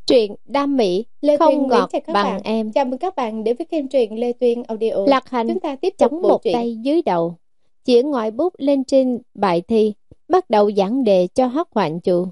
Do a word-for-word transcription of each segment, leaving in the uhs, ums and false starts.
Truyện đam mỹ Lê không Tuyên ngọt chào các bằng bạn. em. Chào mừng các bạn đến với kênh truyện Lê Tuyên Audio. Lạc Hành Chúng ta tiếp tục chống bộ một truyện. tay dưới đầu, chỉ ngòi bút lên trên bài thi, bắt đầu giảng đề cho Hoắc Hoạn Chu.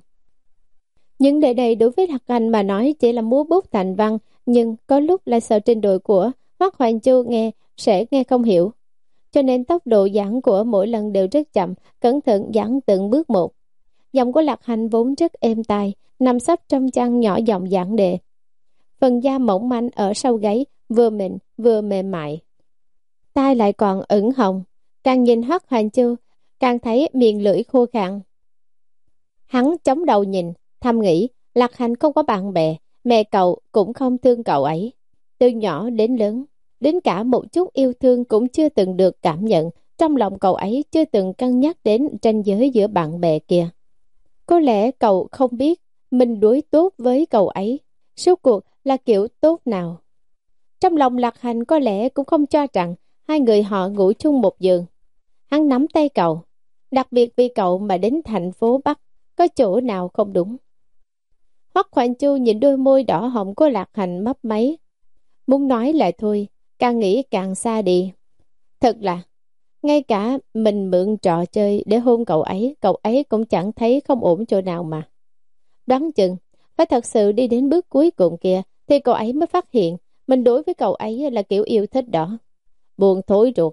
Những đề này đối với Lạc Hành mà nói chỉ là múa bút thành văn, nhưng có lúc lại sợ trình độ của Hoắc Hoạn Chu nghe sẽ nghe không hiểu. Cho nên tốc độ giảng của mỗi lần đều rất chậm, cẩn thận giảng từng bước một. Giọng của Lạc Hành vốn rất êm tai, nằm sấp trong chăn nhỏ giọng giảng đề. Phần da mỏng manh ở sau gáy vừa mịn vừa mềm mại, tai lại còn ửng hồng. Càng nhìn Hoắc Hoạn Chu càng thấy miệng lưỡi khô khàn. Hắn chống đầu nhìn, thầm nghĩ Lạc Hành không có bạn bè, mẹ cậu cũng không thương cậu ấy. Từ nhỏ đến lớn, đến cả một chút yêu thương cũng chưa từng được cảm nhận. Trong lòng cậu ấy chưa từng cân nhắc đến ranh giới giữa bạn bè kia. Có lẽ cậu không biết mình đối tốt với cậu ấy số cuộc là kiểu tốt nào. Trong lòng Lạc Hành có lẽ cũng không cho rằng hai người họ ngủ chung một giường. Hắn nắm tay cậu, đặc biệt vì cậu mà đến thành phố Bắc, có chỗ nào không đúng. Hoắc Hoạn Chu nhìn đôi môi đỏ hồng của Lạc Hành mấp máy, muốn nói lại thôi, càng nghĩ càng xa đi. Thật là, ngay cả mình mượn trò chơi để hôn cậu ấy, cậu ấy cũng chẳng thấy không ổn chỗ nào mà. Đoán chừng, phải thật sự đi đến bước cuối cùng kia, thì cậu ấy mới phát hiện mình đối với cậu ấy là kiểu yêu thích đó. Buồn thối ruột.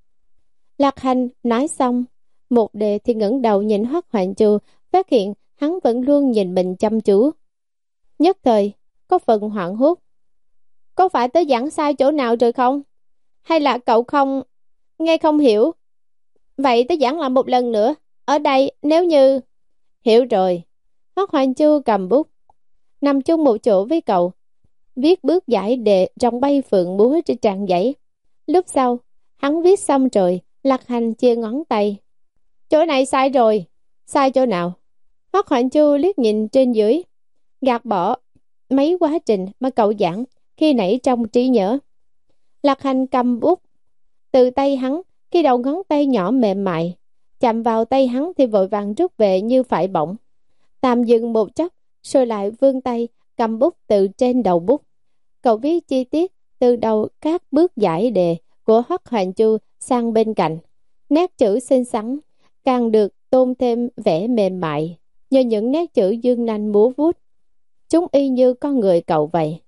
Lạc Hành nói xong một đề thì ngẩng đầu nhìn Hoắc Hoạn Chu, phát hiện hắn vẫn luôn nhìn mình chăm chú. Nhất thời có phần hoảng hốt. Có phải tớ giảng sai chỗ nào rồi không? Hay là cậu không nghe không hiểu? Vậy tớ giảng lại một lần nữa. Ở đây nếu như... Hiểu rồi. Hoắc Hoạn Chu cầm bút, nằm chung một chỗ với cậu, viết bước giải đề rồng bay phượng múa trên trang giấy. Lúc sau hắn viết xong rồi, Lạc Hành chia ngón tay. Chỗ này sai rồi. Sai chỗ nào? Hoắc Hoạn Chu liếc nhìn trên dưới, gạt bỏ mấy quá trình mà cậu giảng khi nãy trong trí nhớ. Lạc Hành cầm bút từ tay hắn, khi đầu ngón tay nhỏ mềm mại chạm vào tay hắn thì vội vàng rút về như phải bỏng. Tạm dừng một chốc, rồi lại vươn tay cầm bút từ trên đầu bút. Cậu viết chi tiết từ đầu các bước giải đề của Hoắc Hoạn Chu sang bên cạnh. Nét chữ xinh xắn càng được tôn thêm vẻ mềm mại nhờ những nét chữ dương nanh múa vuốt. Chúng y như con người cậu vậy.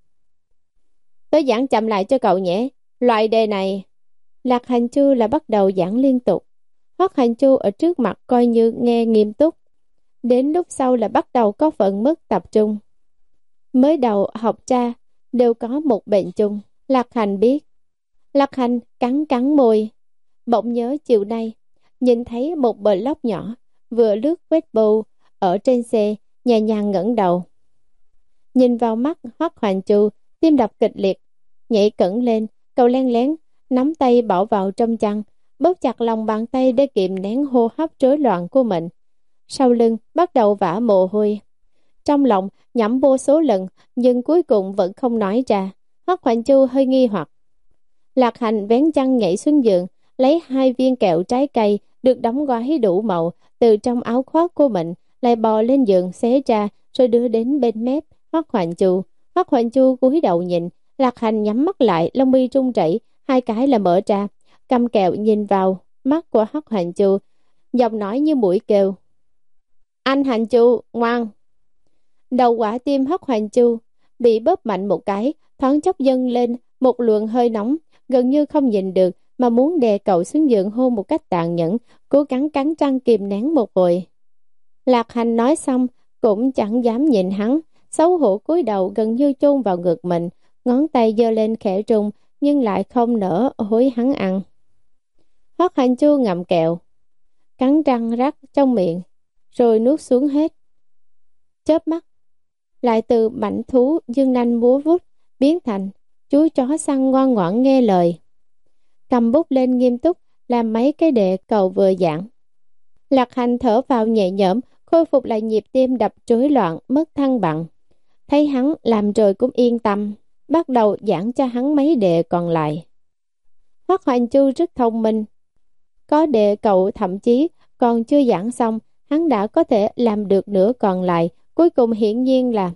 Tớ giảng chậm lại cho cậu nhé. Loại đề này... Lạc Hành Chu là bắt đầu giảng liên tục. Hoắc Hoạn Chu ở trước mặt coi như nghe nghiêm túc. Đến lúc sau là bắt đầu có phần mất tập trung. Mới đầu học tra đều có một bệnh chung, Lạc Hành biết. Lạc Hành cắn cắn môi, bỗng nhớ chiều nay nhìn thấy một blog nhỏ vừa lướt Weibo ở trên xe, nhẹ nhàng ngẩng đầu. Nhìn vào mắt Hoắc Hoạn Chu, tim đập kịch liệt, nhảy cẩn lên. Cậu len lén nắm tay bỏ vào trong chăn, bóp chặt lòng bàn tay để kìm nén hô hấp rối loạn của mình. Sau lưng bắt đầu vã mồ hôi. Trong lòng nhẩm vô số lần, nhưng cuối cùng vẫn không nói ra. Hoắc Hoạn Chu hơi nghi hoặc. Lạc Hành vén chăn nhảy xuống giường, lấy hai viên kẹo trái cây được đóng gói đủ màu từ trong áo khoác của mình, lại bò lên giường xé ra rồi đưa đến bên mép Hoắc Hoạn Chu. Hoắc Hoạn Chu cúi đầu nhìn. Lạc Hành nhắm mắt lại, lông mi run rẩy, hai cái là mở ra, cầm kẹo nhìn vào mắt của Hoắc Hoạn Chu, giọng nói như mũi kêu. Anh Hành Chu, ngoan. Đầu quả tim Hoắc Hoạn Chu bị bóp mạnh một cái, thoáng chốc dâng lên một luồng hơi nóng, gần như không nhìn được mà muốn đè cậu xuống giường hôn một cách tàn nhẫn, cố gắng cắn răng kìm nén một hồi. Lạc Hành nói xong cũng chẳng dám nhìn hắn, xấu hổ cúi đầu gần như chôn vào ngực mình, ngón tay giơ lên khẽ rung nhưng lại không nỡ hối hắn ăn. Hoắc Hoạn Chu ngậm kẹo, cắn răng rắc trong miệng, rồi nuốt xuống hết. Chớp mắt, lại từ mảnh thú dương nanh múa vuốt biến thành chú chó săn ngoan ngoãn nghe lời. Cầm bút lên nghiêm túc làm mấy cái đề cậu vừa giảng. Lạc Hành thở vào nhẹ nhõm, khôi phục lại nhịp tim đập rối loạn, mất thăng bằng. Thấy hắn làm rồi cũng yên tâm, bắt đầu giảng cho hắn mấy đề còn lại. Hoắc Hoạn Chu rất thông minh, có đề cậu thậm chí còn chưa giảng xong, hắn đã có thể làm được nửa còn lại. Cuối cùng hiển nhiên là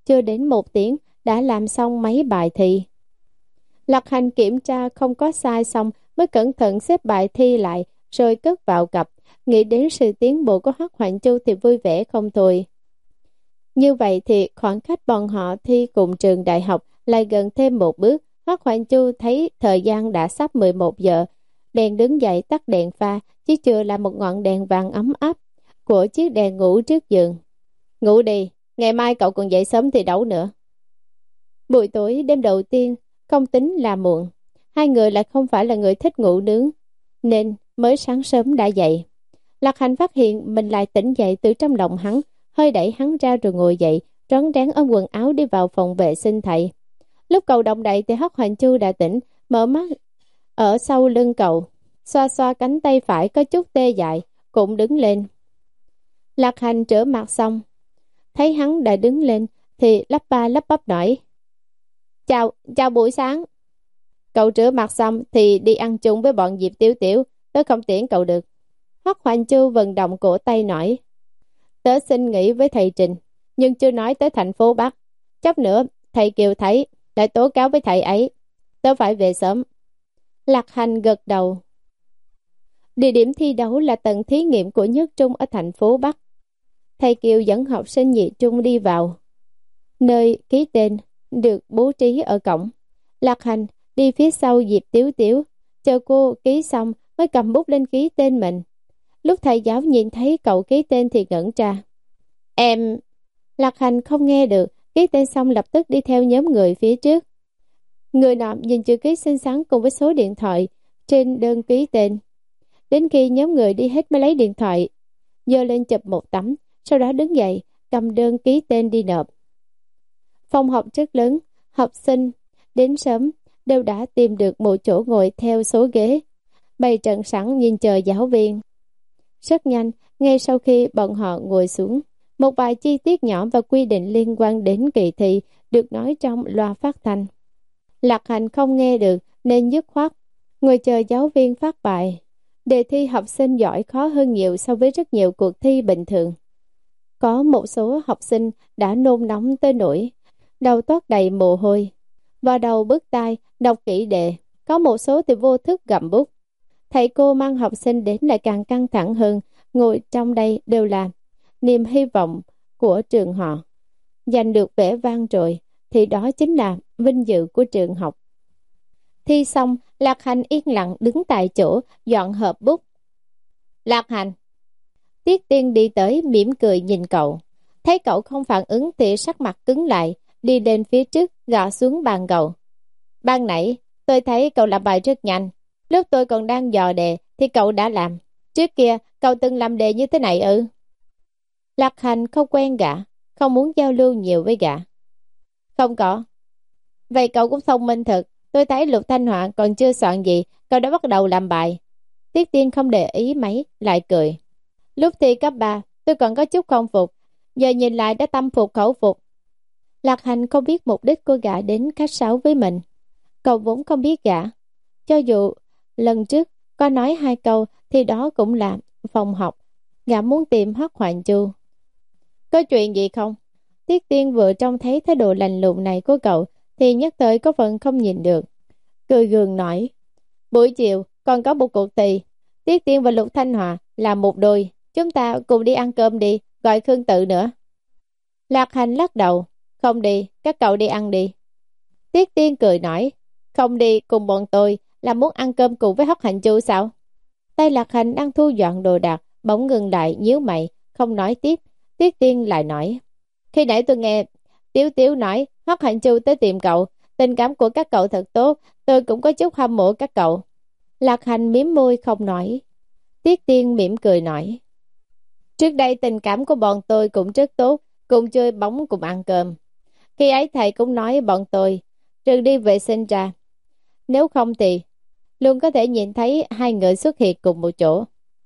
chưa đến một tiếng đã làm xong mấy bài thi. Lạc Hành kiểm tra không có sai xong mới cẩn thận xếp bài thi lại rồi cất vào cặp. Nghĩ đến sự tiến bộ của Hoắc Hoạn Chu thì vui vẻ không thôi. Như vậy thì khoảng cách bọn họ thi cùng trường đại học lại gần thêm một bước. Hoắc Hoạn Chu thấy thời gian đã sắp mười một giờ, bèn đứng dậy tắt đèn pha, chỉ chừa là một ngọn đèn vàng ấm áp của chiếc đèn ngủ trước giường. Ngủ đi, ngày mai cậu còn dậy sớm thì đấu nữa. Buổi tối đêm đầu tiên không tính là muộn, hai người lại không phải là người thích ngủ nướng, nên mới sáng sớm đã dậy. Lạc Hành phát hiện mình lại tỉnh dậy từ trong lòng hắn, hơi đẩy hắn ra rồi ngồi dậy, rón rén ôm quần áo đi vào phòng vệ sinh thầy. Lúc cậu động đậy thì Hoắc Hoạn Chu đã tỉnh, mở mắt ở sau lưng cậu, xoa xoa cánh tay phải có chút tê dại, cũng đứng lên. Lạc Hành rửa mặt xong, thấy hắn đã đứng lên thì lắp ba lắp bắp nói: Chào, chào buổi sáng. Cậu rửa mặt xong thì đi ăn chung với bọn Diệp Tiểu Tiểu, tớ không tiễn cậu được. Hoắc Hoạn Chu vận động cổ tay nói: Tớ xin nghỉ với thầy Trình, nhưng chưa nói tới thành phố Bắc. Chốc nữa thầy Kiều thấy lại tố cáo với thầy ấy, tớ phải về sớm. Lạc Hành gật đầu. Địa điểm thi đấu là tầng thí nghiệm của nhất trung ở thành phố Bắc. Thầy Kiều dẫn học sinh nhị trung đi vào nơi ký tên được bố trí ở cổng. Lạc Hành đi phía sau Diệp Tiểu Tiểu, chờ cô ký xong mới cầm bút lên ký tên mình. Lúc thầy giáo nhìn thấy cậu ký tên thì ngẩn ra. Em... Lạc Hành không nghe được, ký tên xong lập tức đi theo nhóm người phía trước. Người nọ nhìn chữ ký xinh xắn cùng với số điện thoại trên đơn ký tên. Đến khi nhóm người đi hết mới lấy điện thoại, giơ lên chụp một tấm, sau đó đứng dậy, cầm đơn ký tên đi nộp. Phòng học rất lớn, học sinh đến sớm đều đã tìm được một chỗ ngồi theo số ghế, bày trận sẵn nhìn chờ giáo viên. Rất nhanh, ngay sau khi bọn họ ngồi xuống, một vài chi tiết nhỏ và quy định liên quan đến kỳ thi được nói trong loa phát thanh. Lạc Hành không nghe được nên dứt khoát ngồi chờ giáo viên phát bài. Đề thi học sinh giỏi khó hơn nhiều so với rất nhiều cuộc thi bình thường. Có một số học sinh đã nôn nóng tới nỗi đầu toát đầy mồ hôi, vào đầu bứt tai đọc kỹ đề, có một số thì vô thức gặm bút. Thầy cô mang học sinh đến lại càng căng thẳng hơn. Ngồi trong đây đều là niềm hy vọng của trường họ. Giành được vẻ vang rồi thì đó chính là vinh dự của trường học. Thi xong, Lạc Hành yên lặng đứng tại chỗ dọn hộp bút. Lạc Hành. Tiết Tiên đi tới mỉm cười nhìn cậu. Thấy cậu không phản ứng thì sắc mặt cứng lại, đi lên phía trước gõ xuống bàn cậu. Ban nãy tôi thấy cậu làm bài rất nhanh, lúc tôi còn đang dò đề thì cậu đã làm. Trước kia cậu từng làm đề như thế này ư? Lạc Hành không quen gã, không muốn giao lưu nhiều với gã. Không có. Vậy cậu cũng thông minh thật. Tôi thấy Lục Thanh Họa còn chưa soạn gì, cậu đã bắt đầu làm bài. Tiết Tiên không để ý mấy, lại cười. Lúc thi cấp ba, tôi còn có chút không phục, giờ nhìn lại đã tâm phục khẩu phục. Lạc Hành không biết mục đích của gã đến khách sáo với mình. Cậu vốn không biết gã. Cho dù lần trước có nói hai câu thì đó cũng là phòng học. Gã muốn tìm Hoắc Hoạn Chu. Có chuyện gì không? Tiết Tiên vừa trông thấy thái độ lạnh lùng này của cậu thì nhất thời có phần không nhìn được. Cười gượng nói. Buổi chiều còn có một cuộc thi. Tiết Tiên và Lục Thanh Hòa là một đôi. Chúng ta cùng đi ăn cơm đi, gọi Khương Tự nữa. Lạc Hành lắc đầu. Không đi, các cậu đi ăn đi. Tiết Tiên cười nói. Không đi cùng bọn tôi là muốn ăn cơm cùng với Hoắc Hoạn Chu sao? Tay Lạc Hành đang thu dọn đồ đạc, bỗng ngừng lại nhíu mày, không nói tiếp. Tiết Tiên lại nói. Khi nãy tôi nghe Tiếu Tiếu nói Hoắc Hoạn Chu tới tìm cậu, tình cảm của các cậu thật tốt, tôi cũng có chút hâm mộ các cậu. Lạc Hành mím môi không nói. Tiết Tiên mỉm cười nói. Trước đây tình cảm của bọn tôi cũng rất tốt, cùng chơi bóng cùng ăn cơm. Khi ấy thầy cũng nói bọn tôi trừ đi vệ sinh ra, nếu không thì luôn có thể nhìn thấy hai người xuất hiện cùng một chỗ.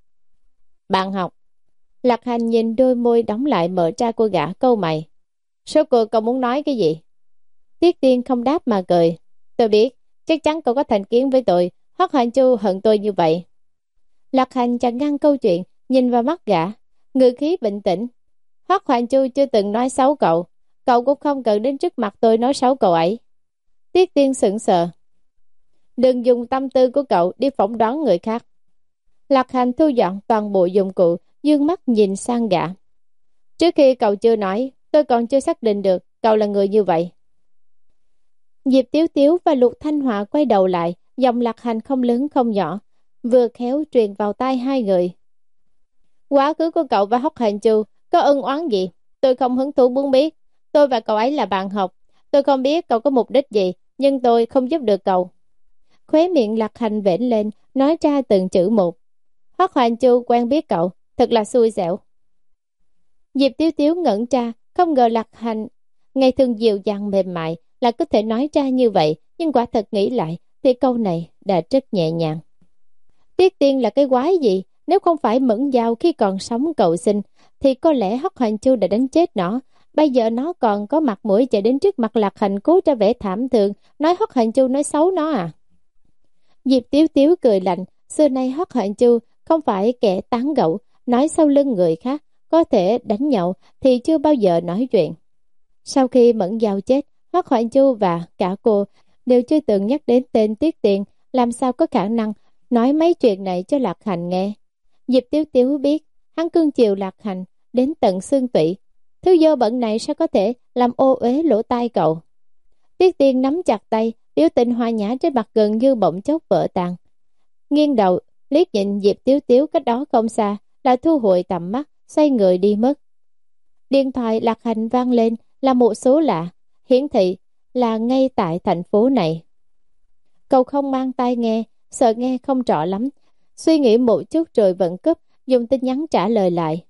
Bạn học. Lạc Hành nhìn đôi môi đóng lại mở ra của gã, câu mày. Số cuộc cậu muốn nói cái gì? Tiết Tiên không đáp mà cười. Tôi biết, chắc chắn cậu có thành kiến với tôi. Hoắc Hoạn Chu hận tôi như vậy. Lạc Hành chẳng ngăn câu chuyện, nhìn vào mắt gã, ngữ khí bình tĩnh. Hoắc Hoạn Chu chưa từng nói xấu cậu, Cậu cũng không cần đến trước mặt tôi nói xấu cậu ấy. Tiết Tiên sững sờ. Đừng dùng tâm tư của cậu đi phỏng đoán người khác. Lạc Hành thu dọn toàn bộ dụng cụ, dương mắt nhìn sang gã. Trước khi cậu chưa nói, tôi còn chưa xác định được cậu là người như vậy. Diệp Tiếu Tiếu và Lục Thanh Họa quay đầu lại, giọng Lạc Hành không lớn không nhỏ, vừa khéo truyền vào tai hai người. Quá khứ của cậu và Hoắc Hành Chu có ân oán gì? Tôi không hứng thú muốn biết. Tôi và cậu ấy là bạn học. Tôi không biết cậu có mục đích gì, nhưng tôi không giúp được cậu. Khóe miệng Lạc Hành vểnh lên, nói ra từng chữ một. Hoắc Hành Chu quen biết cậu, thật là xui xẻo. Diệp Tiếu Tiếu ngẩn ra, không ngờ Lạc Hành ngày thường dịu dàng mềm mại là có thể nói ra như vậy, nhưng quả thật nghĩ lại thì câu này đã rất nhẹ nhàng. Tiết Tiên là cái quái gì? Nếu không phải Mẫn Giao khi còn sống cầu xin thì có lẽ Hoắc Hành Chu đã đánh chết nó. Bây giờ nó còn có mặt mũi chạy đến trước mặt Lạc Hành cố ra vẻ thảm thương, nói Hoắc Hành Chu nói xấu nó à? Diệp Tiếu Tiếu cười lạnh, xưa nay Hoắc Hành Chu không phải kẻ tán gẫu, nói sau lưng người khác, có thể đánh nhậu thì chưa bao giờ nói chuyện. Sau khi Mẫn Giao chết, Hoắc Hành Chu và cả cô đều chưa từng nhắc đến tên Tiết Tiên, làm sao có khả năng nói mấy chuyện này cho Lạc Hành nghe. Diệp Tiếu Tiếu biết hắn cưng chiều Lạc Hành đến tận xương tủy, thứ dơ bẩn này sao có thể làm ô uế lỗ tai cậu. Tiết Tiên nắm chặt tay, biểu tình hòa nhã trên mặt gần như bỗng chốc vỡ tan. Nghiêng đầu liếc nhìn Diệp Tiếu Tiếu cách đó không xa, đã thu hồi tầm mắt, xoay người đi mất. Điện thoại Lạc Hành vang lên là một số lạ, hiển thị là ngay tại thành phố này. Cậu không mang tai nghe, sợ nghe không rõ lắm, suy nghĩ một chút rồi vẫn cúp, dùng tin nhắn trả lời lại.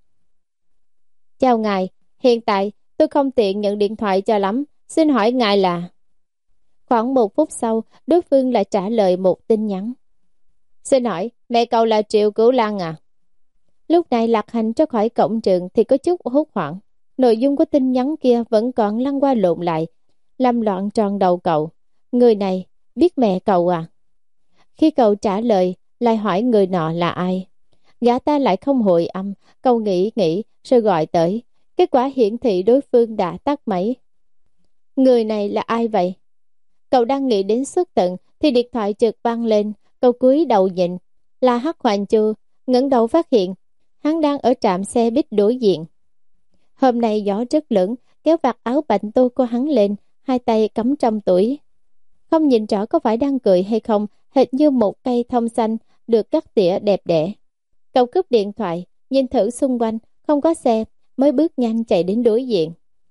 Chào ngài, hiện tại tôi không tiện nhận điện thoại cho lắm, xin hỏi ngài là... Khoảng một phút sau, đối phương lại trả lời một tin nhắn. Xin hỏi, mẹ cậu là Triệu Cửu Lan à? Lúc này Lạc Hành ra khỏi cổng trường thì có chút hốt hoảng. Nội dung của tin nhắn kia vẫn còn lăn qua lộn lại, làm loạn tròn đầu cậu. Người này biết mẹ cậu à? Khi cậu trả lời, lại hỏi người nọ là ai. Gã ta lại không hồi âm, cậu nghĩ nghĩ rồi gọi tới. Kết quả hiển thị đối phương đã tắt máy. Người này là ai vậy? Cậu đang nghĩ đến xuất tận thì điện thoại chợt vang lên. Cậu cúi đầu nhìn, là Hoắc Hành Chu. Ngẩng đầu phát hiện hắn đang ở trạm xe buýt đối diện. Hôm nay gió rất lớn, kéo vạt áo bạnh tô của hắn lên, hai tay cắm trong túi. Không nhìn rõ có phải đang cười hay không, hệt như một cây thông xanh được cắt tỉa đẹp đẽ. Cậu cướp điện thoại, nhìn thử xung quanh, không có xe, mới bước nhanh chạy đến đối diện.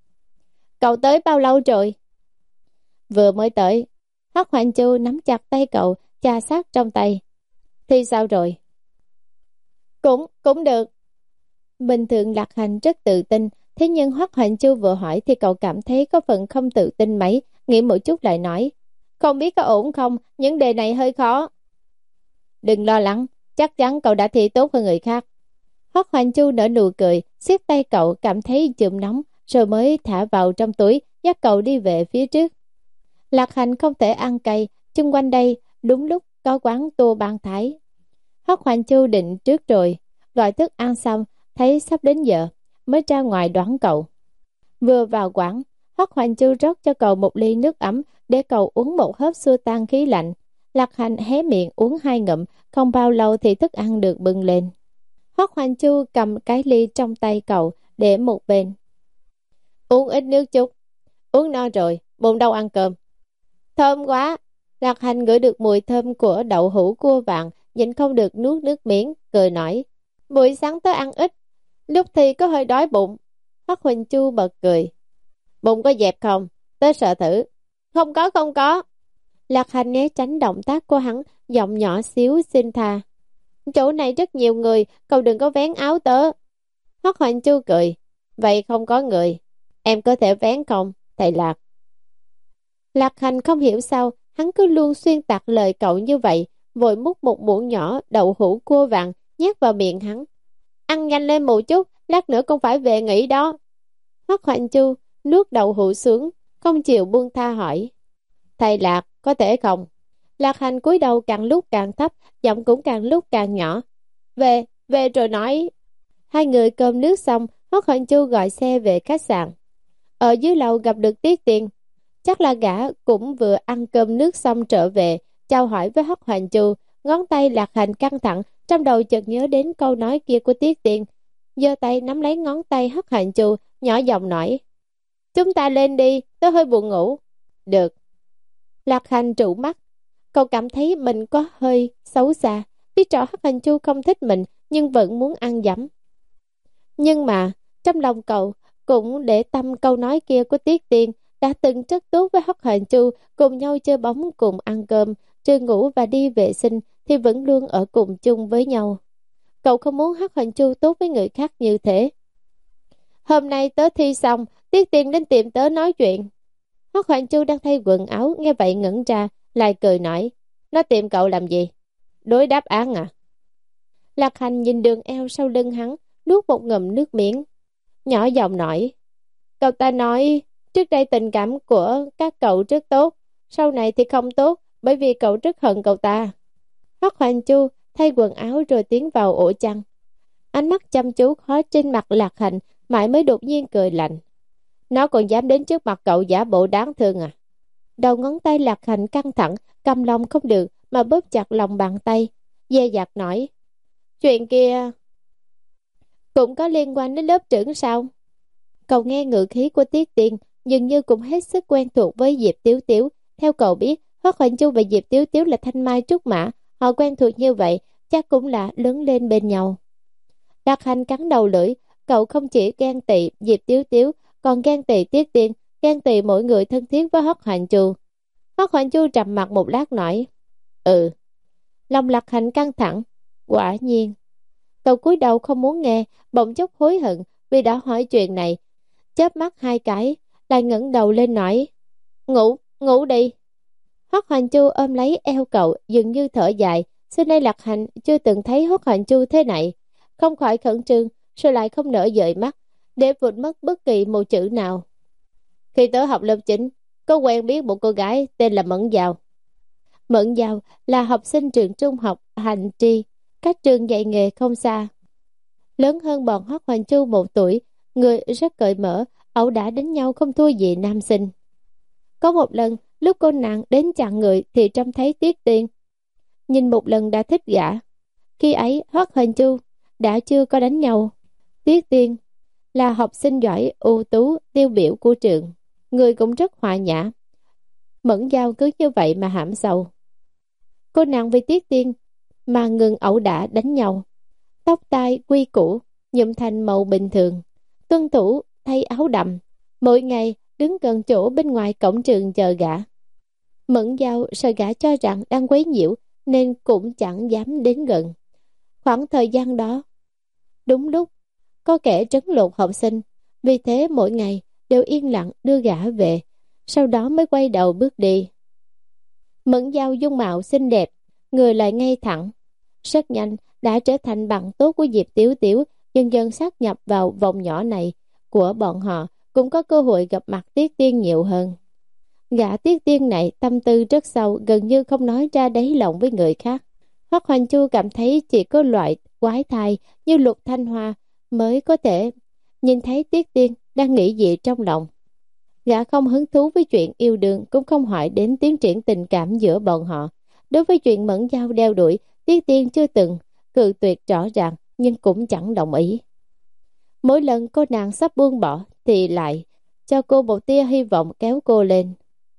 Cậu tới bao lâu rồi? Vừa mới tới. Hoắc Hoành Chu nắm chặt tay cậu, chà sát trong tay. Thì sao rồi? Cũng, cũng được. Bình thường Lạc Hành rất tự tin, thế nhưng Hoắc Hoành Chu vừa hỏi thì cậu cảm thấy có phần không tự tin mấy, nghĩ một chút lại nói. Không biết có ổn không, những đề này hơi khó. Đừng lo lắng, chắc chắn cậu đã thi tốt hơn người khác. Hoắc Hoành Chu nở nụ cười, siết tay cậu cảm thấy chườm nóng, rồi mới thả vào trong túi, dắt cậu đi về phía trước. Lạc Hành không thể ăn cay, chung quanh đây đúng lúc có quán tô ban thái. Hoắc Hoành Chu định trước rồi, gọi thức ăn xong, thấy sắp đến giờ, mới ra ngoài đón cậu. Vừa vào quán, Hoắc Hoành Chu rót cho cậu một ly nước ấm để cậu uống một hớp xua tan khí lạnh. Lạc Hành hé miệng uống hai ngụm, không bao lâu thì thức ăn được bưng lên. Hoắc Hoành Chu cầm cái ly trong tay cậu để một bên. Uống ít nước chút, uống no rồi, bụng đâu ăn cơm. Thơm quá. Lạc Hành ngửi được mùi thơm của đậu hũ cua vàng, nhịn không được nuốt nước miếng, cười nói. Buổi sáng tớ ăn ít, lúc thì có hơi đói bụng. Hoắc Hoành Chu bật cười. Bụng có dẹp không? Tớ sợ thử. Không có, không có. Lạc Hành né tránh động tác của hắn, giọng nhỏ xíu xin tha. Chỗ này rất nhiều người, cậu đừng có vén áo tớ. Hoắc Hoành Chu cười. Vậy không có người, em có thể vén không, thầy Lạc? Lạc Hành không hiểu sao, hắn cứ luôn xuyên tạc lời cậu như vậy, vội múc một muỗng nhỏ đậu hũ cua vàng, nhét vào miệng hắn. Ăn nhanh lên một chút, lát nữa không phải về nghỉ đó. Hoắc Hoành Chu nuốt đậu hũ xuống, không chịu buông tha hỏi. Thầy Lạc, có thể không? Lạc Hành cúi đầu càng lúc càng thấp, giọng cũng càng lúc càng nhỏ. Về, về rồi nói. Hai người cơm nước xong, Hoắc Hoành Chu gọi xe về khách sạn. Ở dưới lầu gặp được Tiết Tiên, chắc là gã cũng vừa ăn cơm nước xong trở về, chào hỏi với Hoắc Hoành Chu, ngón tay Lạc Hành căng thẳng, trong đầu chợt nhớ đến câu nói kia của Tiết Tiên, giơ tay nắm lấy ngón tay Hoắc Hoành Chu, nhỏ giọng nói: "Chúng ta lên đi, tớ hơi buồn ngủ." "Được." Lạc Hành trụ mắt, cậu cảm thấy mình có hơi xấu xa, biết rõ Hoắc Hoành Chu không thích mình nhưng vẫn muốn ăn dấm. Nhưng mà trong lòng cậu cũng để tâm câu nói kia của Tiết Tiên, đã từng rất tốt với Hoắc Hoành Chu, cùng nhau chơi bóng, cùng ăn cơm, trừ ngủ và đi vệ sinh thì vẫn luôn ở cùng chung với nhau. Cậu không muốn Hoắc Hoành Chu tốt với người khác như thế. "Hôm nay tớ thi xong, Tiết Tiên đến tìm tớ nói chuyện." Hoắc Hoành Chu đang thay quần áo, nghe vậy ngẩn ra, lại cười nói: "Nó tìm cậu làm gì? Đối đáp án à?" Lạc Hành nhìn đường eo sau lưng hắn, nuốt một ngụm nước miếng, nhỏ giọng nói: "Cậu ta nói trước đây tình cảm của các cậu rất tốt, sau này thì không tốt, bởi vì cậu rất hận cậu ta." Hoắc Hoành Chu thay quần áo rồi tiến vào ổ chăn, ánh mắt chăm chú khó trên mặt Lạc Hành, mãi mới đột nhiên cười lạnh: "Nó còn dám đến trước mặt cậu giả bộ đáng thương à?" Đầu ngón tay Lạc Hành căng thẳng, cầm lòng không được mà bóp chặt lòng bàn tay, dè dặt nói: "Chuyện kia cũng có liên quan đến lớp trưởng sao?" Cậu nghe ngữ khí của Tiết Tiên dường như cũng hết sức quen thuộc với Diệp Tiếu Tiếu. Theo cậu biết, Hoắc Hoành Chu và Diệp Tiếu Tiếu là thanh mai trúc mã, họ quen thuộc như vậy chắc cũng là lớn lên bên nhau. Lạc Hành cắn đầu lưỡi, cậu không chỉ ghen tị Diệp Tiếu Tiếu, còn ghen tị Tiết Tiên, ghen tị mỗi người thân thiết với Hoắc Hoành Chu. Hoắc Hoành Chu trầm mặt một lát nói: "Ừ." Lòng Lạc Hành căng thẳng, quả nhiên. Cậu cúi đầu không muốn nghe, bỗng chốc hối hận vì đã hỏi chuyện này, chớp mắt hai cái, lại ngẩng đầu lên nói: "Ngủ, ngủ đi." Hoắc Hoành Chu ôm lấy eo cậu, dường như thở dài, xưa nay Lạc Hành chưa từng thấy Hoắc Hoành Chu thế này, không khỏi khẩn trương, rồi lại không nỡ dời mắt, để vụt mất bất kỳ một chữ nào. "Khi tớ học lớp chín, có quen biết một cô gái tên là Mẫn Giao." Mẫn Giao là học sinh trường trung học Hành Tri, cách trường dạy nghề không xa. Lớn hơn bọn Hoắc Hoành Chu một tuổi, người rất cởi mở, ẩu đả đánh nhau không thua gì nam sinh. Có một lần, lúc cô nàng đến chặn người thì trông thấy Tiết Tiên, nhìn một lần đã thích gã. Khi ấy Hoắc Hoành Chu đã chưa có đánh nhau. Tiết Tiên là học sinh giỏi ưu tú tiêu biểu của trường, người cũng rất hòa nhã. Mẫn Giao cứ như vậy mà hãm sâu. Cô nàng vì Tiết Tiên mà ngừng ẩu đả đánh nhau, tóc tai quy củ nhuộm thành màu bình thường, tuân thủ thay áo đậm, mỗi ngày đứng gần chỗ bên ngoài cổng trường chờ gã. Mẫn Giao sợ gã cho rằng đang quấy nhiễu nên cũng chẳng dám đến gần. Khoảng thời gian đó, đúng lúc có kẻ trấn lột học sinh, vì thế mỗi ngày đều yên lặng đưa gã về, sau đó mới quay đầu bước đi. Mẫn Giao dung mạo xinh đẹp, người lại ngay thẳng, rất nhanh đã trở thành bạn tốt của Diệp Tiếu Tiếu, dần dần sát nhập vào vòng nhỏ này của bọn họ, cũng có cơ hội gặp mặt Tiết Tiên nhiều hơn. Gã Tiết Tiên này tâm tư rất sâu, gần như không nói ra đáy lòng với người khác. Hoắc Hoành Chu cảm thấy chỉ có loại quái thai như Lục Thanh Hoa mới có thể nhìn thấy Tiết Tiên đang nghĩ gì trong lòng. Gã không hứng thú với chuyện yêu đương, cũng không hỏi đến tiến triển tình cảm giữa bọn họ. Đối với chuyện Mẫn Giao đeo đuổi, Tiết Tiên chưa từng cự tuyệt rõ ràng, nhưng cũng chẳng đồng ý. Mỗi lần cô nàng sắp buông bỏ thì lại cho cô một tia hy vọng, kéo cô lên.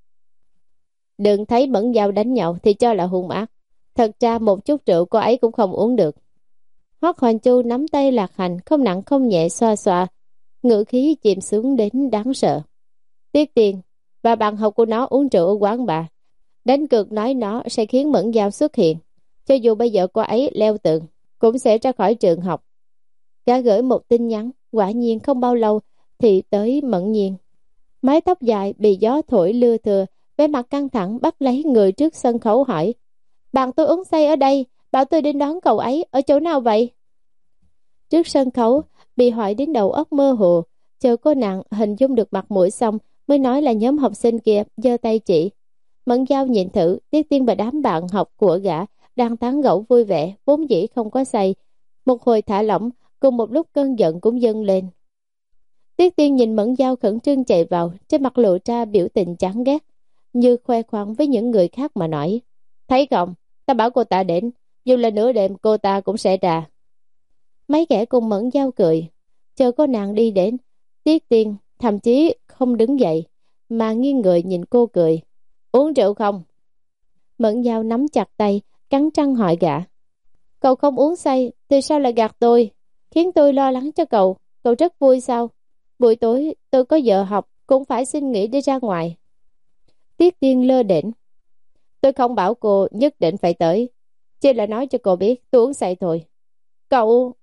"Đừng thấy Mẫn Giao đánh nhau thì cho là hung ác, thật ra một chút rượu cô ấy cũng không uống được." Hoắc Hoành Chu nắm tay Lạc Hành, không nặng không nhẹ xoa xoa, ngữ khí chìm xuống đến đáng sợ. "Tiết Tiên và bạn học của nó uống rượu ở quán bar, đánh cược nói nó sẽ khiến Mẫn Giao xuất hiện, cho dù bây giờ cô ấy leo tường cũng sẽ ra khỏi trường học." Gã gửi một tin nhắn, quả nhiên không bao lâu thì tới Mẫn Nhiên. Mái tóc dài bị gió thổi lưa thưa, vẻ mặt căng thẳng bắt lấy người trước sân khấu hỏi: "Bạn tôi uống say ở đây, bảo tôi đến đón cậu ấy, ở chỗ nào vậy?" Trước sân khấu bị hỏi đến đầu óc mơ hồ, chờ cô nàng hình dung được mặt mũi xong mới nói là nhóm học sinh kia, giơ tay chỉ. Mẫn Giao nhìn thử, Tiết Tiên và đám bạn học của gã đang tán gẫu vui vẻ, vốn dĩ không có say, một hồi thả lỏng, cùng một lúc cơn giận cũng dâng lên. Tiết Tiên nhìn Mẫn Giao khẩn trương chạy vào, trên mặt lộ ra biểu tình chán ghét, như khoe khoang với những người khác mà nói: thấy không, ta bảo cô ta đến, dù là nửa đêm cô ta cũng sẽ ra. Mấy kẻ cùng Mẫn Giao cười, chờ cô nàng đi đến. Tiết Tiên thậm chí không đứng dậy, mà nghiêng người nhìn cô cười: uống rượu không? Mẫn Giao nắm chặt tay, cắn răng hỏi gã: cậu không uống say thì sao lại gạt tôi, khiến tôi lo lắng cho cậu? Cậu rất vui sao? Buổi tối tôi có giờ học, cũng phải xin nghỉ đi ra ngoài. Tiết Tiên lơ đễnh: tôi không bảo cô nhất định phải tới, chỉ là nói cho cô biết tôi uống say thôi. Cậu...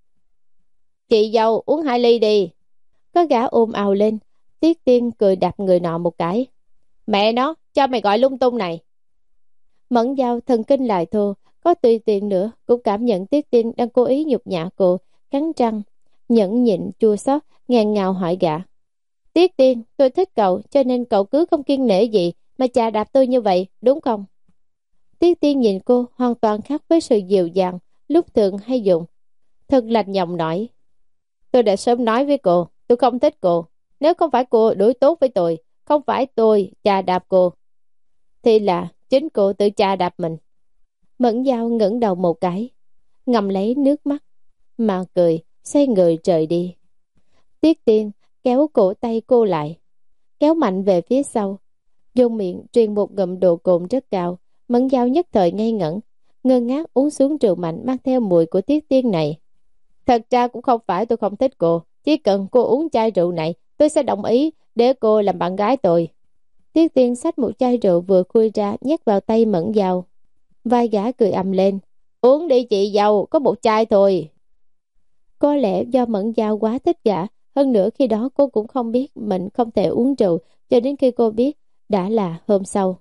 chị dâu uống hai ly đi. Có gã ôm ào lên. Tiết Tiên cười đạp người nọ một cái: mẹ nó, cho mày gọi lung tung này. Mẫn Giao thần kinh lại thô, có tùy tiện nữa cũng cảm nhận Tiết Tiên đang cố ý nhục nhã cô, cắn răng nhẫn nhịn chua xót, ngàn ngào hỏi gã: Tiết Tiên, tôi thích cậu cho nên cậu cứ không kiêng nể gì mà chà đạp tôi như vậy, đúng không? Tiết Tiên nhìn cô hoàn toàn khác với sự dịu dàng lúc thường hay dùng, thật lạnh giọng nói: tôi đã sớm nói với cô, tôi không thích cô. Nếu không phải cô đối tốt với tôi, không phải tôi chà đạp cô, thì là chính cô tự chà đạp mình. Mẫn Giao ngẩng đầu một cái, ngậm lấy nước mắt mà cười, xoay người rời đi. Tiết Tiên kéo cổ tay cô lại, kéo mạnh về phía sau, dùng miệng truyền một ngụm độ cồn rất cao. Mẫn Giao nhất thời ngây ngẩn, ngơ ngác uống xuống rượu mạnh mang theo mùi của Tiết Tiên này. Thật ra cũng không phải tôi không thích cô, chỉ cần cô uống chai rượu này, tôi sẽ đồng ý để cô làm bạn gái tôi. Tiết Tiên xách một chai rượu vừa khui ra nhét vào tay Mẫn Giao. Vai gã cười ầm lên: uống đi chị dâu, có một chai thôi. Có lẽ do Mẫn Giao quá thích gã, hơn nữa khi đó cô cũng không biết mình không thể uống rượu, cho đến khi cô biết đã là hôm sau.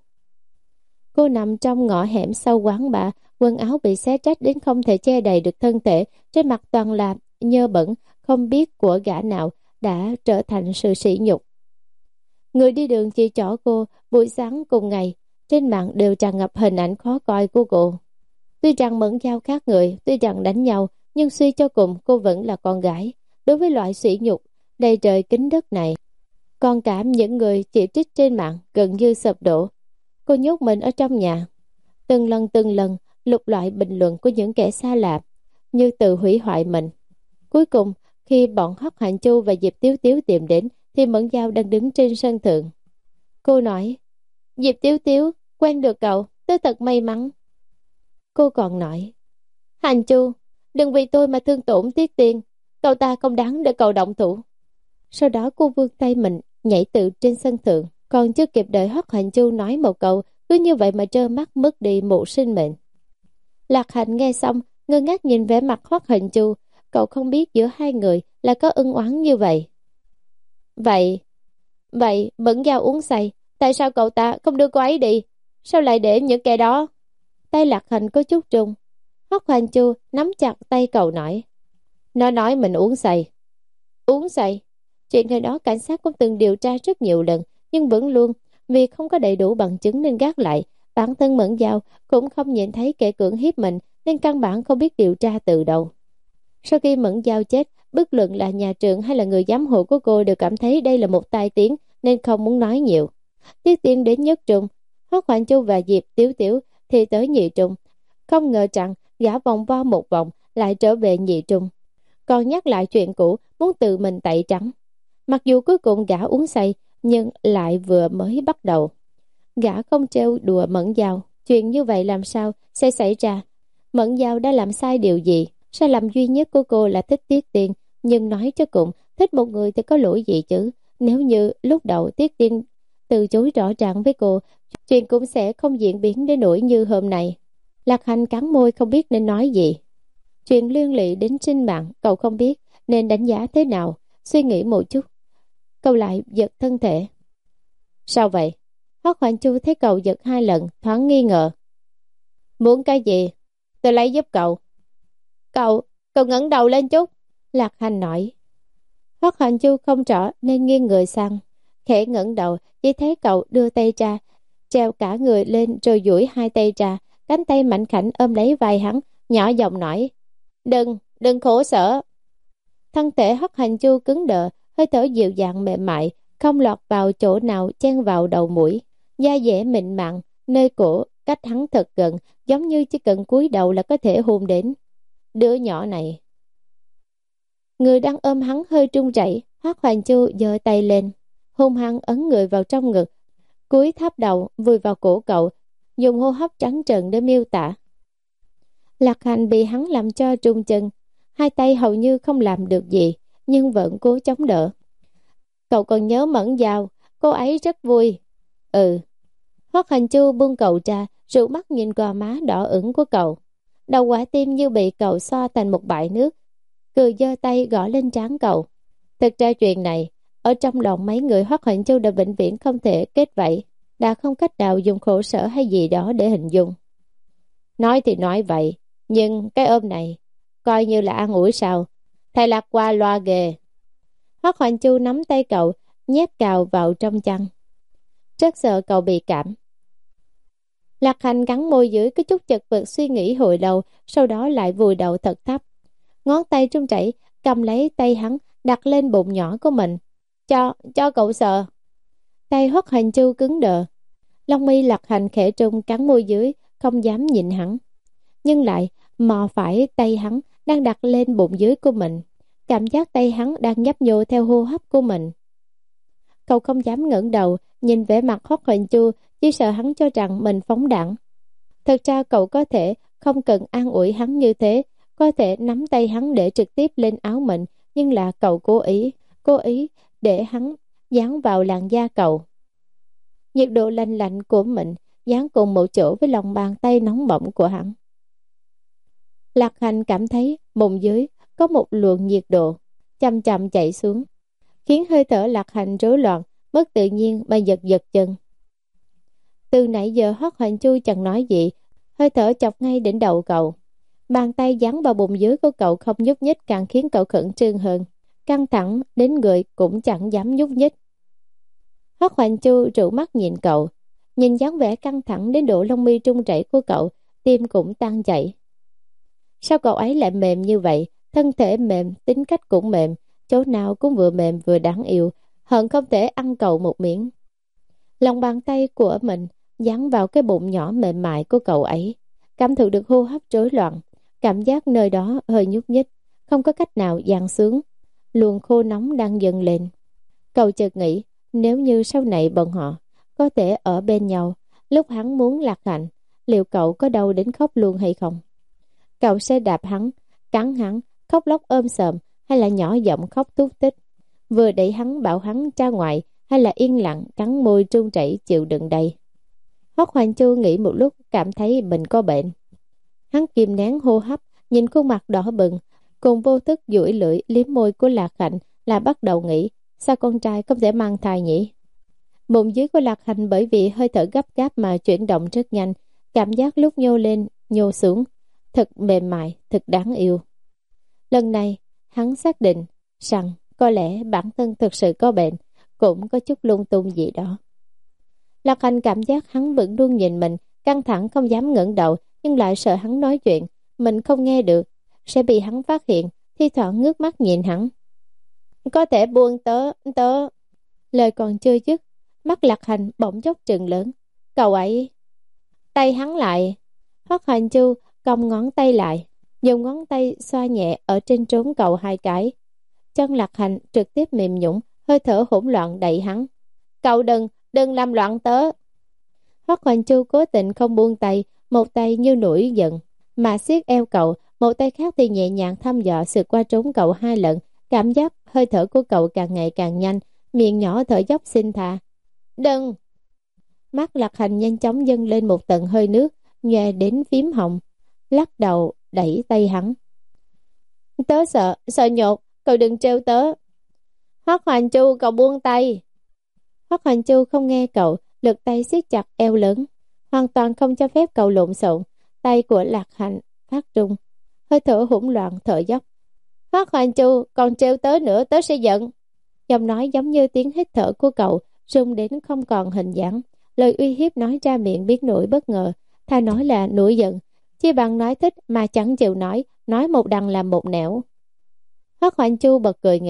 Cô nằm trong ngõ hẻm sau quán bar, quần áo bị xé rách đến không thể che đầy được thân thể, trên mặt toàn là nhơ bẩn, không biết của gã nào đã trở thành sự sỉ nhục. Người đi đường chỉ trỏ cô, buổi sáng cùng ngày trên mạng đều tràn ngập hình ảnh khó coi của cô. Tuy rằng Mẫn Giao khác người, tuy rằng đánh nhau, nhưng suy cho cùng cô vẫn là con gái. Đối với loại sỉ nhục đầy trời kính đất này, còn cảm những người chỉ trích trên mạng gần như sụp đổ. Cô nhốt mình ở trong nhà, từng lần từng lần lục loại bình luận của những kẻ xa lạ, như tự hủy hoại mình. Cuối cùng, khi bọn Hoắc Hành Chu và Diệp Tiếu Tiếu tìm đến, thì Mẫn Giao đang đứng trên sân thượng. Cô nói: Diệp Tiếu Tiếu, quen được cậu, tôi thật may mắn. Cô còn nói: Hành Chu, đừng vì tôi mà thương tổn Tiết Tiên, cậu ta không đáng để cậu động thủ. Sau đó cô vươn tay mình nhảy từ trên sân thượng, còn chưa kịp đợi Hoắc Hành Chu nói một câu, cứ như vậy mà trơ mắt mất đi một sinh mệnh. Lạc Hành nghe xong ngơ ngác nhìn vẻ mặt Hoắc Hành Chu, cậu không biết giữa hai người là có ân oán như vậy. Vậy, vậy Mẫn Giao uống say, tại sao cậu ta không đưa cô ấy đi? Sao lại để những kẻ đó? Tay Lạc Hành có chút run. Hoắc Hành Chu nắm chặt tay cậu nói: Nó nói mình uống say. Uống say? Chuyện này đó cảnh sát cũng từng điều tra rất nhiều lần, nhưng vẫn luôn vì không có đầy đủ bằng chứng nên gác lại. Bản thân Mẫn Giao cũng không nhìn thấy kẻ cưỡng hiếp mình, nên căn bản không biết điều tra từ đầu. Sau khi Mẫn Giao chết, bất luận là nhà trường hay là người giám hộ của cô đều cảm thấy đây là một tai tiếng nên không muốn nói nhiều. Tiết Tiên đến nhất trung, Hoắc Hoành Chu và Diệp Tiếu Tiếu thì tới nhị trung. Không ngờ rằng gã vòng vo một vòng lại trở về nhị trung, còn nhắc lại chuyện cũ, muốn tự mình tẩy trắng. Mặc dù cuối cùng gã uống say, nhưng lại vừa mới bắt đầu. Gã không trêu đùa Mẫn Giao, chuyện như vậy làm sao sẽ xảy ra? Mẫn Giao đã làm sai điều gì? Sai lầm duy nhất của cô là thích Tiết Tiên, nhưng nói cho cùng, thích một người thì có lỗi gì chứ? Nếu như lúc đầu Tiết Tiên từ chối rõ ràng với cô, chuyện cũng sẽ không diễn biến đến nỗi như hôm nay. Lạc Hành cắn môi không biết nên nói gì. Chuyện liên lụy đến sinh mạng, cậu không biết nên đánh giá thế nào. Suy nghĩ một chút, cậu lại giật thân thể. Sao vậy? Hoắc Hoành Chu thấy cậu giật hai lần, thoáng nghi ngờ. Muốn cái gì? Tôi lấy giúp cậu. Cậu, cậu ngẩng đầu lên chút. Lạc Hành nói. Hoắc Hoành Chu không rõ nên nghiêng người sang, khẽ ngẩng đầu, chỉ thấy cậu đưa tay ra, treo cả người lên rồi duỗi hai tay ra, cánh tay mạnh khảnh ôm lấy vai hắn, nhỏ giọng nói: Đừng, đừng khổ sở. Thân thể Hoắc Hành Chu cứng đờ, hơi thở dịu dàng mềm mại, không lọt vào chỗ nào chen vào đầu mũi, da dẻ mịn màng, nơi cổ cách hắn thật gần, giống như chỉ cần cúi đầu là có thể hôn đến. Đứa nhỏ này. Người đang ôm hắn hơi run rẩy, Hoắc Hoành Chu giơ tay lên, hung hăng ấn người vào trong ngực, cúi thấp đầu vùi vào cổ cậu, dùng hô hấp trắng trợn để miêu tả. Lạc Hành bị hắn làm cho run chân, hai tay hầu như không làm được gì, nhưng vẫn cố chống đỡ. Cậu còn nhớ Mẫn Giao, cô ấy rất vui. Ừ. Hoắc Hành Chu buông cậu ra, rủ mắt nhìn qua má đỏ ửng của cậu. Đầu quả tim như bị cậu xoa thành một bãi nước, cười giơ tay gõ lên trán cậu. Thực ra chuyện này, ở trong lòng mấy người Hoắc Hoành Chu đã vĩnh viễn không thể kết vậy, đã không cách nào dùng khổ sở hay gì đó để hình dung. Nói thì nói vậy, nhưng cái ôm này, coi như là an ủi sao? Thầy Lạc qua loa ghê. Hoắc Hoành Chu nắm tay cậu, nhét cào vào trong chăn. Rất sợ cậu bị cảm. Lạc Hành cắn môi dưới cái chút chật vật suy nghĩ hồi đầu, sau đó lại vùi đầu thật thấp. Ngón tay trung chảy, cầm lấy tay hắn, đặt lên bụng nhỏ của mình. Cho, cho cậu sợ. Tay Hoắc Hoành Chu cứng đờ. Lông mi Lạc Hành khẽ trung cắn môi dưới, không dám nhìn hắn. Nhưng lại mò phải tay hắn đang đặt lên bụng dưới của mình. Cảm giác tay hắn đang nhấp nhô theo hô hấp của mình. Cậu không dám ngẩng đầu, nhìn vẻ mặt Hoắc Hoành Chu, chỉ sợ hắn cho rằng mình phóng đẳng. Thật ra cậu có thể không cần an ủi hắn như thế, có thể nắm tay hắn để trực tiếp lên áo mình, nhưng là cậu cố ý, cố ý để hắn dán vào làn da cậu. Nhiệt độ lạnh lạnh của mình dán cùng một chỗ với lòng bàn tay nóng bỏng của hắn. Lạc Hành cảm thấy bụng dưới có một luồng nhiệt độ chậm chậm chạy xuống, khiến hơi thở Lạc Hành rối loạn, mất tự nhiên mà giật giật chân. Từ nãy giờ Hoắc Hoành Chu chẳng nói gì, hơi thở chọc ngay đỉnh đầu cậu. Bàn tay dán vào bụng dưới của cậu không nhúc nhích càng khiến cậu khẩn trương hơn, căng thẳng đến người cũng chẳng dám nhúc nhích. Hoắc Hoành Chu rủ mắt nhìn cậu, nhìn dáng vẻ căng thẳng đến độ lông mi trung chảy của cậu, tim cũng tan chảy. Sao cậu ấy lại mềm như vậy? Thân thể mềm, tính cách cũng mềm, chỗ nào cũng vừa mềm vừa đáng yêu, hận không thể ăn cậu một miếng. Lòng bàn tay của mình dán vào cái bụng nhỏ mềm mại của cậu ấy, cảm thụ được hô hấp rối loạn, cảm giác nơi đó hơi nhúc nhích, không có cách nào dàn xuống, luồng khô nóng đang dâng lên. Cậu chợt nghĩ, nếu như sau này bọn họ có thể ở bên nhau, lúc hắn muốn Lạc Hạnh, liệu cậu có đau đến khóc luôn hay không? Cậu sẽ đạp hắn, cắn hắn, khóc lóc ôm sờm, hay là nhỏ giọng khóc tút tích, vừa đẩy hắn bảo hắn ra ngoài, hay là yên lặng cắn môi trung chảy chịu đựng đây? Hoắc Hoành Chu nghĩ một lúc, cảm thấy mình có bệnh. Hắn kìm nén hô hấp, nhìn khuôn mặt đỏ bừng, cùng vô thức duỗi lưỡi liếm môi của Lạc Hạnh, là bắt đầu nghĩ, sao con trai không thể mang thai nhỉ? Bụng dưới của Lạc Hạnh bởi vì hơi thở gấp gáp mà chuyển động rất nhanh, cảm giác lúc nhô lên, nhô xuống, thật mềm mại, thật đáng yêu. Lần này, hắn xác định rằng có lẽ bản thân thực sự có bệnh, cũng có chút lung tung gì đó. Lạc Hành cảm giác hắn vẫn luôn nhìn mình, căng thẳng không dám ngẩng đầu, nhưng lại sợ hắn nói chuyện, mình không nghe được, sẽ bị hắn phát hiện, thi thoảng ngước mắt nhìn hắn. Có thể buông tớ, tớ. Lời còn chưa dứt, mắt Lạc Hành bỗng chốc trừng lớn. Cậu ấy. Tay hắn lại. Hoắc Hoành Chu cong ngón tay lại, dùng ngón tay xoa nhẹ ở trên trán cậu hai cái. Chân Lạc Hành trực tiếp mềm nhũn, hơi thở hỗn loạn đẩy hắn. Cậu đừng, đừng làm loạn tớ. Hoắc Hoành Chu cố tình không buông tay, một tay như nổi giận mà siết eo cậu, một tay khác thì nhẹ nhàng thăm dò sượt qua trán cậu hai lần. Cảm giác hơi thở của cậu càng ngày càng nhanh, miệng nhỏ thở dốc xin tha. Đừng. Mắt Lạc Hành nhanh chóng dâng lên một tầng hơi nước, nhòe đến phím hồng, lắc đầu đẩy tay hắn. Tớ sợ, sợ nhột, cậu đừng trêu tớ. Hoắc Hoành Chu, cậu buông tay. Hoắc Hoành Chu không nghe cậu, lực tay siết chặt eo lớn, hoàn toàn không cho phép cậu lộn xộn. Tay của Lạc Hành phát run, hơi thở hỗn loạn thở dốc. Hoắc Hoành Chu, còn trêu tớ nữa tớ sẽ giận. Giọng nói giống như tiếng hít thở của cậu, run đến không còn hình dáng. Lời uy hiếp nói ra miệng biến nổi bất ngờ, thà nói là nổi giận, chỉ bằng nói thích mà chẳng chịu nói, nói một đằng làm một nẻo. Hoắc Hoành Chu bật cười nghĩ,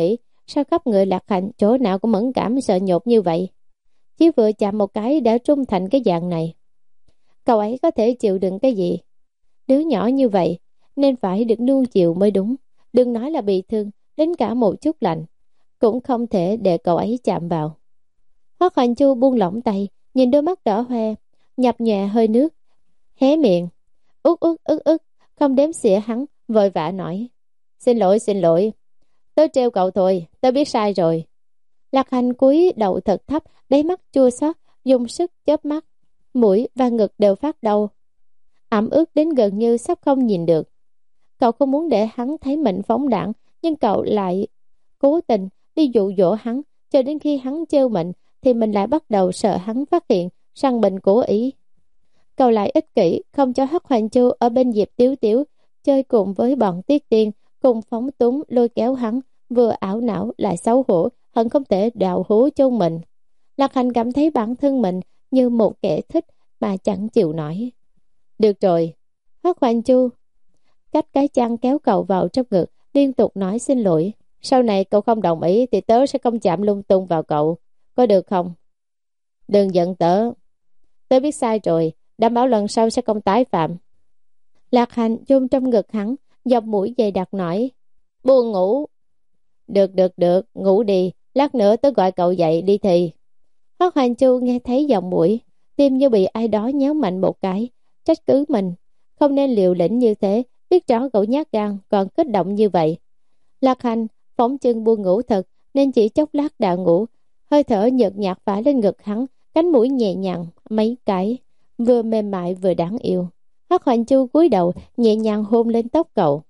Sao khắp người Lạc Hạnh chỗ nào cũng mẫn cảm sợ nhột như vậy? Chỉ vừa chạm một cái đã trung thành cái dạng này. Cậu ấy có thể chịu đựng cái gì? Đứa nhỏ như vậy nên phải được nuông chiều mới đúng. Đừng nói là bị thương, đến cả một chút lạnh cũng không thể để cậu ấy chạm vào. Hoắc Hoành Chu buông lỏng tay, nhìn đôi mắt đỏ hoe, nhập nhẹ hơi nước, hé miệng, út út ức ức, không đếm xỉa hắn, vội vã nói: xin lỗi, xin lỗi, tớ trêu cậu thôi, tớ biết sai rồi. Lạc Hành cúi đầu thật thấp, đáy mắt chua xót, dùng sức chớp mắt, mũi và ngực đều phát đau, ẩm ướt đến gần như sắp không nhìn được. Cậu không muốn để hắn thấy mình phóng đãng, nhưng cậu lại cố tình đi dụ dỗ hắn, cho đến khi hắn trêu mình thì mình lại bắt đầu sợ hắn phát hiện rằng mình cố ý. Cậu lại ích kỷ, không cho Hắc Hoành Chu ở bên Diệp Tiếu Tiếu chơi cùng với bọn Tiết Tiên, cùng phóng túng lôi kéo hắn, vừa ảo não lại xấu hổ, hận không thể đào hố chôn mình. Lạc Hành cảm thấy bản thân mình như một kẻ thích mà chẳng chịu nổi. Được rồi. Hắc Hoành Chu cách cái chăn kéo cậu vào trong ngực, liên tục nói xin lỗi. Sau này cậu không đồng ý thì tớ sẽ không chạm lung tung vào cậu, có được không? Đừng giận tớ, tớ biết sai rồi, đảm bảo lần sau sẽ không tái phạm. Lạc Hành chôn trong ngực hắn, dọc mũi dày đặc nói: buồn ngủ. Được được được, ngủ đi, lát nữa tớ gọi cậu dậy đi thì. Hoắc Hoành Chu nghe thấy giọng mũi, tim như bị ai đó nhéo mạnh một cái, trách cứ mình không nên liều lĩnh như thế, biết rõ cậu nhát gan còn kích động như vậy. Lạc Hành phóng chân buông ngủ thật, nên chỉ chốc lát đã ngủ, hơi thở nhợt nhạt phả lên ngực hắn, cánh mũi nhẹ nhàng mấy cái, vừa mềm mại vừa đáng yêu. Hoắc Hoành Chu cúi đầu nhẹ nhàng hôn lên tóc cậu.